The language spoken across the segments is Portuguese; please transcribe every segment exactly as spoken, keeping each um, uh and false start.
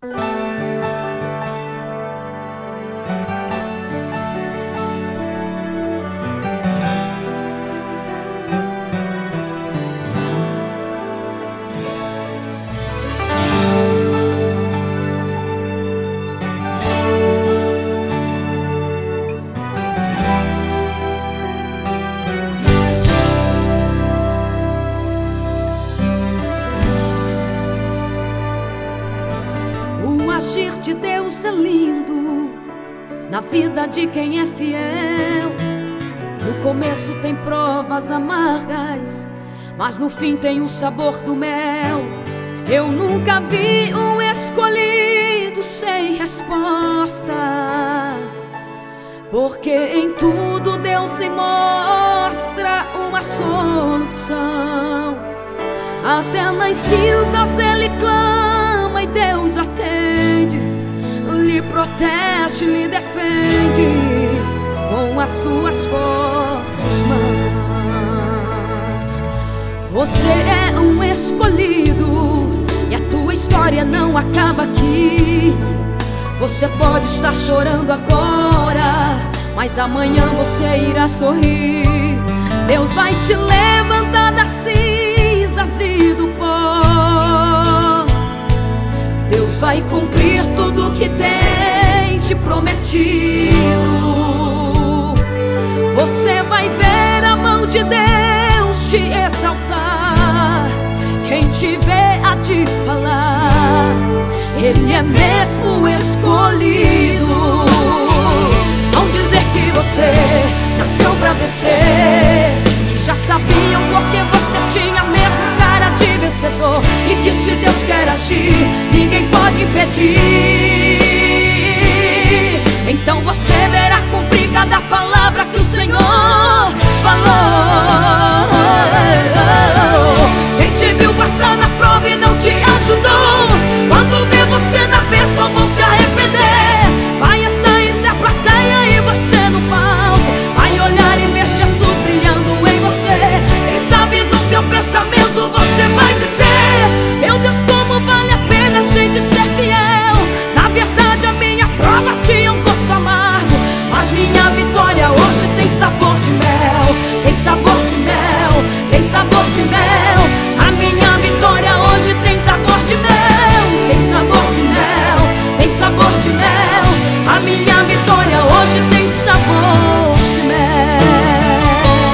O agir de Deus é lindo na vida de quem é fiel. No começo tem provas amargas, mas no fim tem o sabor do mel. Eu nunca vi um escolhido sem resposta, porque em tudo Deus lhe mostra uma solução. Até nas cinzas ele clama e Deus atende, lhe protege, lhe defende com as suas fortes mãos. Você é um escolhido e a tua história não acaba aqui. Você pode estar chorando agora, mas amanhã você irá sorrir. Deus vai te levantar das cinzas e do pó. Deus vai cumprir tudo que tem te prometido. Você vai ver a mão de Deus te exaltar. Quem te vê a te falar, Ele é mesmo escolhido. Vão dizer que você nasceu pra vencer, que já sabiam porque você tinha a mesma cara de vencedor, e que se Deus quer agir, ninguém pode impedir. Então você verá cumprir cada palavra que o Senhor falou. Quem te viu passar na prova e não te ajudou, quando vê você na bênção vão se arrepender. Vai estar entre a plateia e você no palco, vai olhar e ver Jesus brilhando em você. Quem sabe do teu pensamento você vai dizer: meu Deus, como vale a pena a gente ser fiel. Na verdade a minha prova tinha um gosto amargo, mas minha vitória hoje tem sabor de mel. Tem sabor de mel, tem sabor de mel. A minha vitória hoje tem sabor de mel. Tem sabor de mel, tem sabor de mel. A minha vitória hoje tem sabor de mel.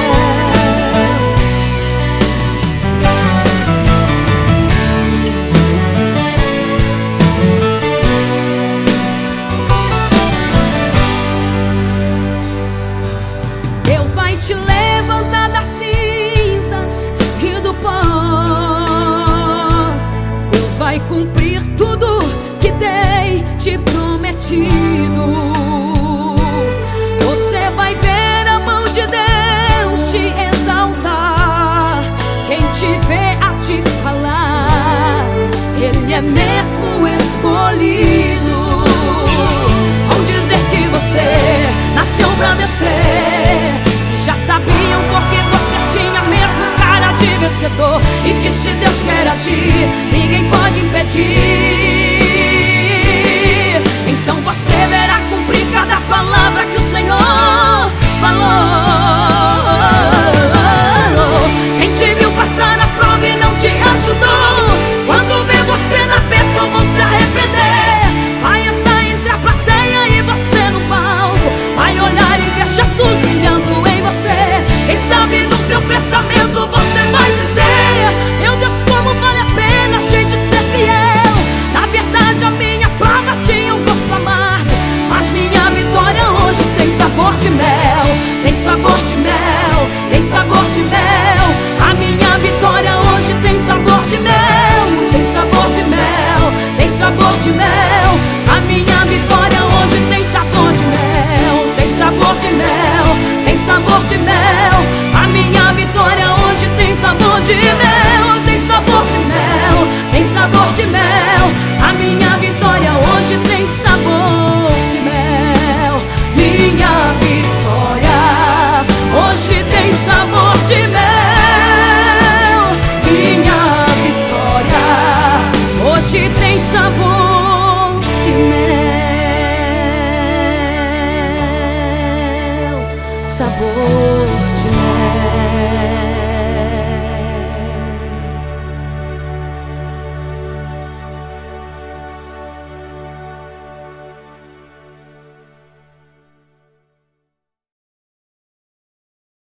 Deus vai te levantar das cinzas e do pó. Deus vai cumprir tudo que tem te prometido. Você vai ver a mão de Deus te exaltar. Quem te vê a te falar, Ele é mesmo escolhido. Vão dizer que você nasceu pra vencer, que já sabiam porque você tinha mesmo cara de vencedor, e que se Deus quer agir, ninguém pode impedir. Então você verá cumprir cada palavra que o Senhor falou. Quem te viu passar na prova e não te ajudou, quando vê você na bênção vão se arrepender. Vai estar entre a plateia e você no palco, vai olhar e ver Jesus brilhando em você. Quem sabe no teu pensamento você vai dizer: meu Deus, como vale a pena a gente ser fiel. Na verdade a minha prova tinha um gosto amargo, mas minha vitória hoje tem sabor de mel. Tem sabor de mel, tem sabor de mel. A minha vitória hoje tem sabor de mel. Tem sabor de mel, tem sabor de mel. A minha vitória hoje tem sabor de mel. Tem sabor de mel, tem sabor de mel. A minha vitória hoje tem sabor de mel. Tem sabor de mel, tem sabor de mel. A minha vitória hoje tem sabor de mel. Minha vitória hoje tem sabor de mel. Minha vitória hoje tem sabor sabor de mel.